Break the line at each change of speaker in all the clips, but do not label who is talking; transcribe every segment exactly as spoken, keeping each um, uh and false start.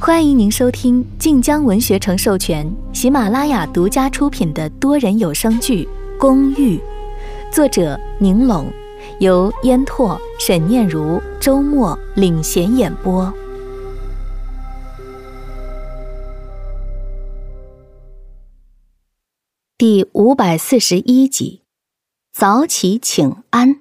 欢迎您收听晋江文学城授权、喜马拉雅独家出品的多人有声剧《公寓》，作者宁拢，由烟拓、沈念如、周末领衔演播。第五百四十一集，早起请安。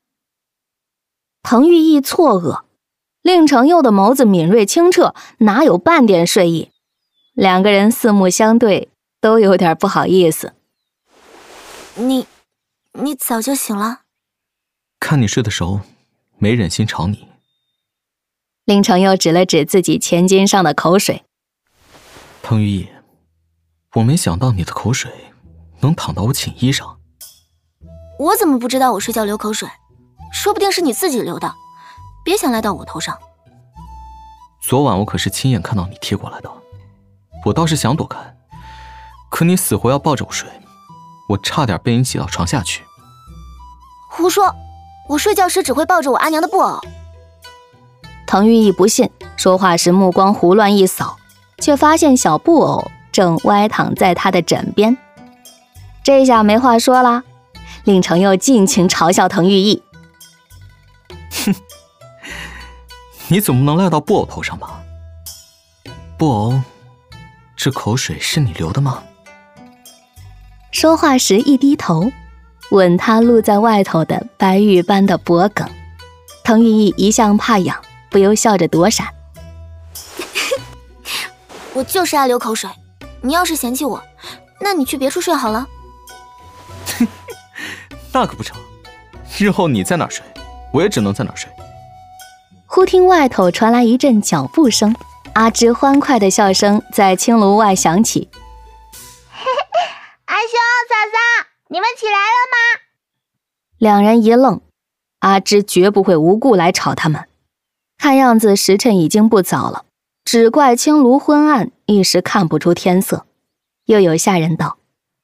彭玉意错愕，令程佑的眸子敏锐清澈，哪有半点睡意？两个人四目相对，都有点不好意思。
你，你早就醒了？
看你睡得熟，没忍心吵你。
令程佑指了指自己前襟上的口水。
彭玉意，我没想到你的口水能淌到我寝衣上。
我怎么不知道我睡觉流口水？说不定是你自己流的，别想赖到我头上。
昨晚我可是亲眼看到你贴过来的，我倒是想躲开，可你死活要抱着我睡，我差点被你挤到床下去。
胡说，我睡觉时只会抱着我阿娘的布偶。
滕玉意不信，说话时目光胡乱一扫，却发现小布偶正歪躺在他的枕边。这下没话说啦，令程佑尽情嘲笑滕玉意。
哼，你总不能赖到布偶头上吧？布偶，这口水是你流的吗？
说话时一低头，吻他露在外头的白玉般的脖颈。滕玉意一向怕痒，不由笑着躲闪。
我就是爱流口水，你要是嫌弃我，那你去别处睡好了。
那可不成，日后你在哪儿睡，我也只能在哪儿睡。
忽听外头传来一阵脚步声，阿芝欢快的笑声在青炉外响起。
阿兄、嫂嫂，你们起来了吗？
两人一愣，阿芝绝不会无故来吵他们。看样子时辰已经不早了，只怪青炉昏暗，一时看不出天色。又有下人道：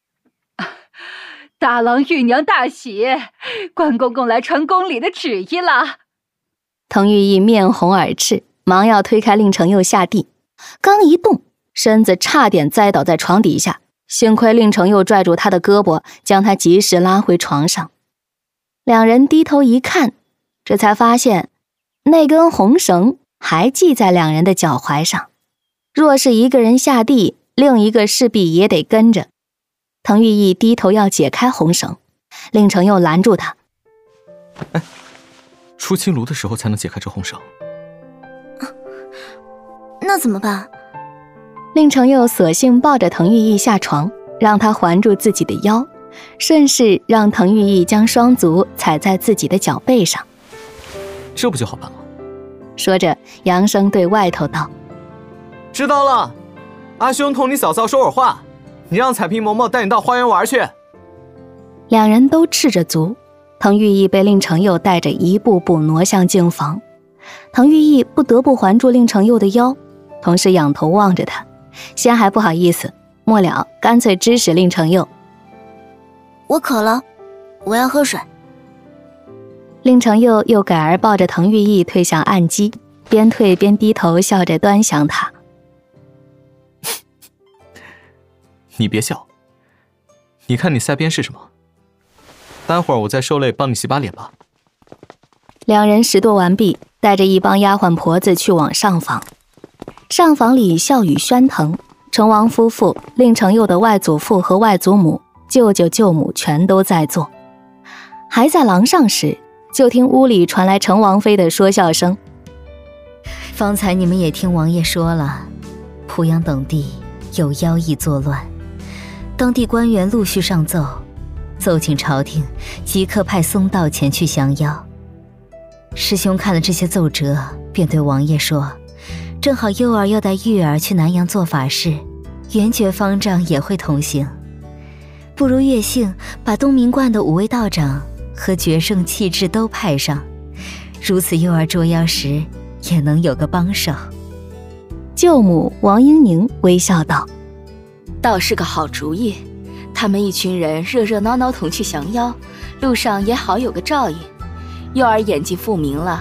大郎玉娘大喜，关公公来传宫里的旨意了。
滕玉意面红耳赤，忙要推开令程佑下地，刚一动，身子差点栽倒在床底下，幸亏令程佑拽住他的胳膊，将他及时拉回床上。两人低头一看，这才发现那根红绳还系在两人的脚踝上，若是一个人下地，另一个势必也得跟着。滕玉意低头要解开红绳，令程佑拦住他。
哎，出青炉的时候才能解开这红绳。
那怎么办？
令程佑索性抱着滕玉意下床，让他环住自己的腰，顺势让滕玉意将双足踩在自己的脚背上。
这不就好办了？
说着扬声对外头道：
知道了，阿兄同你嫂嫂说会儿话，你让彩萍嬷嬷带你到花园玩去。
两人都赤着足，滕玉意被令程佑带着一步步挪向净房。滕玉意不得不环住令程佑的腰，同时仰头望着他，先还不好意思，末了干脆指使令程佑：
我渴了，我要喝水。
令程佑又改而抱着滕玉意退向案几，边退边低头笑着端详他。
你别笑，你看你腮边是什么？待会儿我再受累帮你洗把脸吧。
两人拾掇完毕，带着一帮丫鬟婆子去往上房。上房里笑语喧腾，成王夫妇、令程佑的外祖父和外祖母、舅舅舅母全都在座。还在廊上时，就听屋里传来程王妃的说笑声。
方才你们也听王爷说了，濮阳等地有妖异作乱，当地官员陆续上奏，奏请朝廷即刻派僧道前去降妖。师兄看了这些奏折，便对王爷说，正好幼儿要带玉儿去南阳做法事，元觉方丈也会同行，不如月幸把东明观的五位道长和决胜气质都派上，如此幼儿捉妖时也能有个帮手。
舅母王英宁微笑道：
倒是个好主意，他们一群人热热闹闹同去降妖，路上也好有个照应。幼儿眼睛复明了，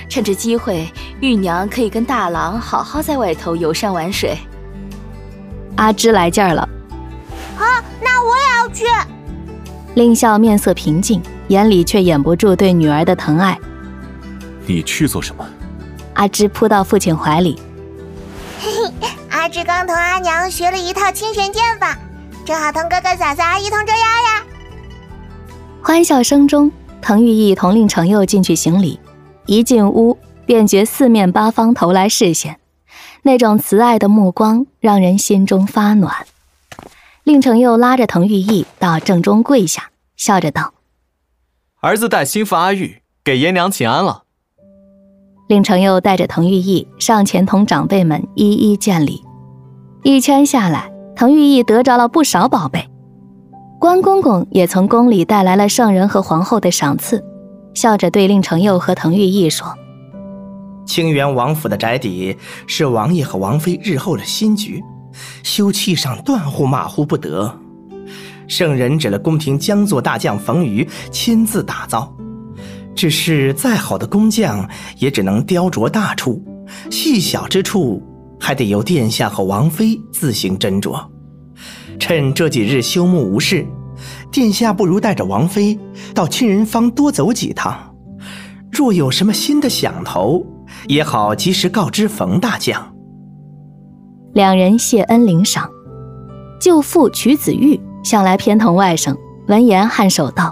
趁着机会，玉娘可以跟大郎好好在外头游山玩水。
阿芝来劲儿了。
好，那我也要去。
令笑面色平静，眼里却掩不住对女儿的疼爱。
你去做什么？
阿芝扑到父亲怀里。
嘿嘿，阿芝刚同阿娘学了一套清玄剑法，正好同哥哥嫂嫂一同折腰呀。
欢笑声中，滕玉义同令程佑进去行礼。一进屋，便觉四面八方投来视线，那种慈爱的目光让人心中发暖。令程佑拉着滕玉义到正中跪下，笑着道：“
儿子带心腹阿玉给爷娘请安了。”
令程佑带着滕玉义上前同长辈们一一见礼。一圈下来，滕玉义得着了不少宝贝。关公公也从宫里带来了圣人和皇后的赏赐，笑着对令程佑和滕玉义说：“
清源王府的宅邸是王爷和王妃日后的新居，修葺上断乎马虎不得。圣人指了宫廷将作大将冯瑜亲自打造，只是再好的工匠也只能雕琢大处，细小之处还得由殿下和王妃自行斟酌。趁这几日休沐无事，殿下不如带着王妃到亲人坊多走几趟，若有什么新的想头，也好及时告知冯大将。”
两人谢恩领赏。舅父瞿子玉向来偏疼外甥，闻言颔首道：“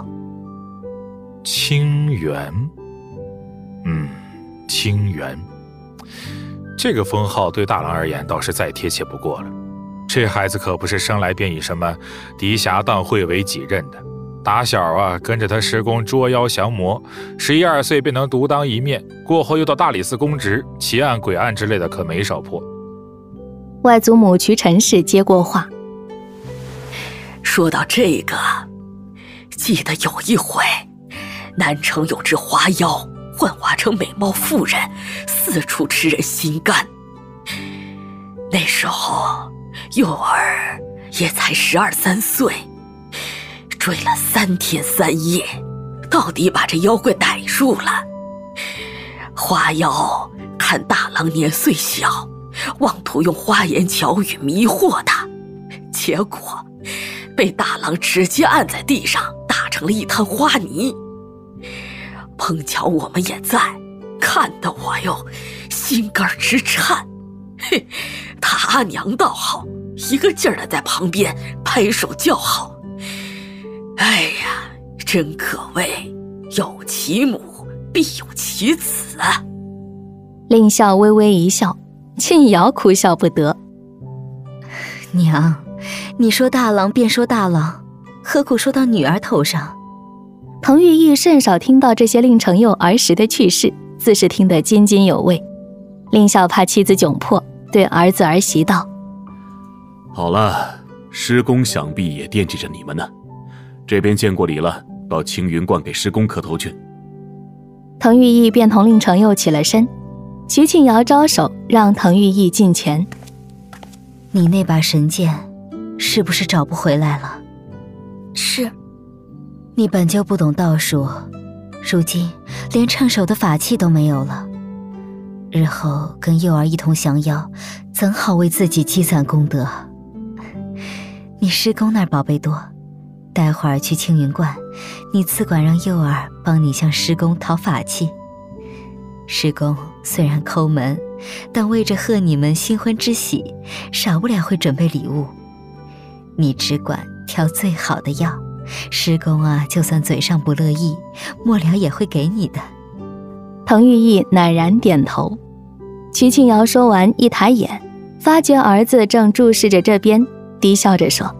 清源，嗯，清源，这个封号对大郎而言倒是再贴切不过了。这孩子可不是生来便以什么嫡侠当会为己任的，打小啊跟着他师公捉妖降魔，十一二岁便能独当一面，过后又到大理寺公职，奇案诡案之类的可没少破。”
外祖母瞿陈氏接过话：“
说到这个，记得有一回，南城有只花妖幻化成美貌妇人，四处吃人心肝。那时候幼儿也才十二三岁，追了三天三夜，到底把这妖怪逮住了。花妖看大郎年岁小，妄图用花言巧语迷惑他，结果被大郎直接按在地上打成了一滩花泥。碰巧我们也在，看得我哟心肝直颤。嘿，他阿娘倒好，一个劲儿的在旁边拍手叫好。哎呀，真可谓有其母必有其子啊！”
令笑微微一笑，庆瑶哭笑不得：“
娘，你说大郎便说大郎，何苦说到女儿头上？”
滕玉义甚少听到这些令程佑儿时的趣事，自是听得津津有味。令笑怕妻子窘迫，对儿子儿媳道：“
好了，师公想必也惦记着你们呢。这边见过礼了，到青云观给师公磕头去。”
滕玉义便同令程佑起了身。瞿庆瑶招手让滕玉义近前：“
你那把神剑是不是找不回来了？”“
是。”“
你本就不懂道术，如今连趁手的法器都没有了。日后跟幼儿一同降妖，怎好为自己积攒功德？你师公那儿宝贝多，待会儿去青云观，你自管让幼儿帮你向师公讨法器。师公虽然抠门，但为着贺你们新婚之喜，少不了会准备礼物。你只管挑最好的药，师公啊，就算嘴上不乐意，末了也会给你的。”
滕玉义赧然点头。瞿庆瑶说完，一抬眼，发觉儿子正注视着这边，低笑着说：“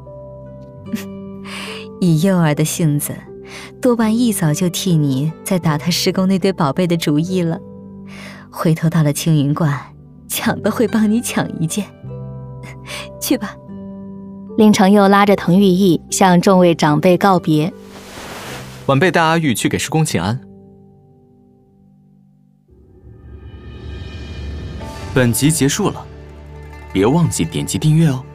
以幼儿的性子，多半一早就替你在打他师公那堆宝贝的主意了。回头到了青云观，抢都会帮你抢一件。去吧。”
令程佑拉着滕玉义向众位长辈告别：“
晚辈带阿玉去给师公请安。”本集结束了，别忘记点击订阅哦。